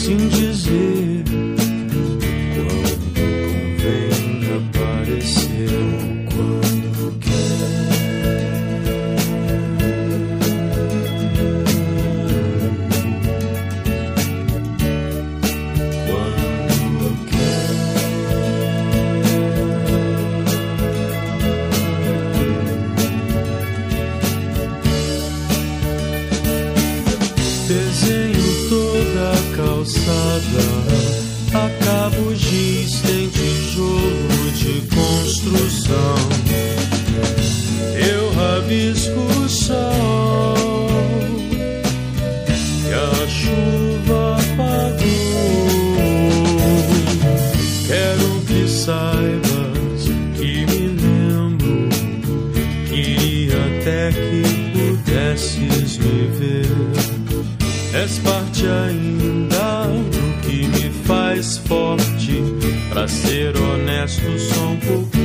assim dizer, quando convém aparecer, quando desenho toda a calçada, acabo giz, tem tijolo de construção. Eu rabisco o sol que a chuva apagou. Quero que saibas que me lembro, queria até que pudesses me ver. És parte ainda do que me faz forte. Pra ser honesto, só um pouco.